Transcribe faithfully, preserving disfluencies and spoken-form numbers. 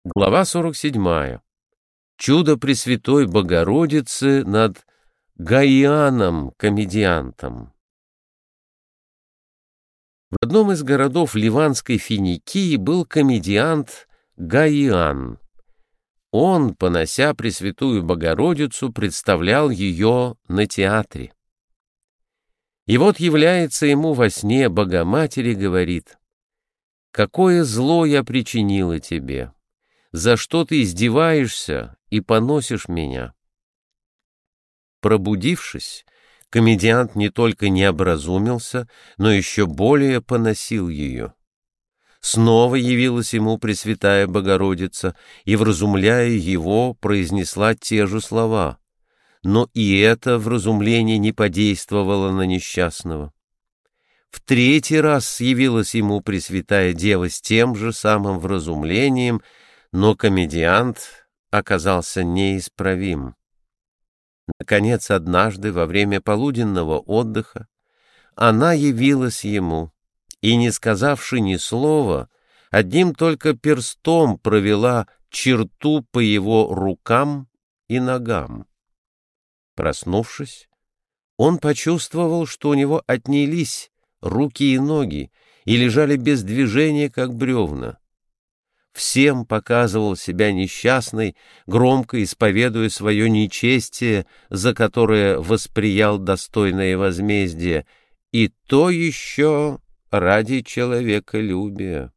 Глава сорок седьмая. Чудо Пресвятой Богородицы над Гаианом-комедиантом. В одном из городов Ливанской Финикии был комедиант Гаиан. Он, понося Пресвятую Богородицу, представлял ее на театре. И вот является ему во сне Богоматерь и говорит: «Какое зло я причинила тебе! За что ты издеваешься и поносишь меня?» Пробудившись, комедиант не только не образумился, но еще более поносил ее. Снова явилась ему Пресвятая Богородица и, вразумляя его, произнесла те же слова, но и это вразумление не подействовало на несчастного. В третий раз явилась ему Пресвятая Дева с тем же самым вразумлением, но комедиант оказался неисправим. Наконец, однажды, во время полуденного отдыха, она явилась ему и, не сказавши ни слова, одним только перстом провела черту по его рукам и ногам. Проснувшись, он почувствовал, что у него отнялись руки и ноги и лежали без движения, как бревна. Всем показывал себя несчастный, громко исповедуя свое нечестие, за которое восприял достойное возмездие, и то еще ради человеколюбия.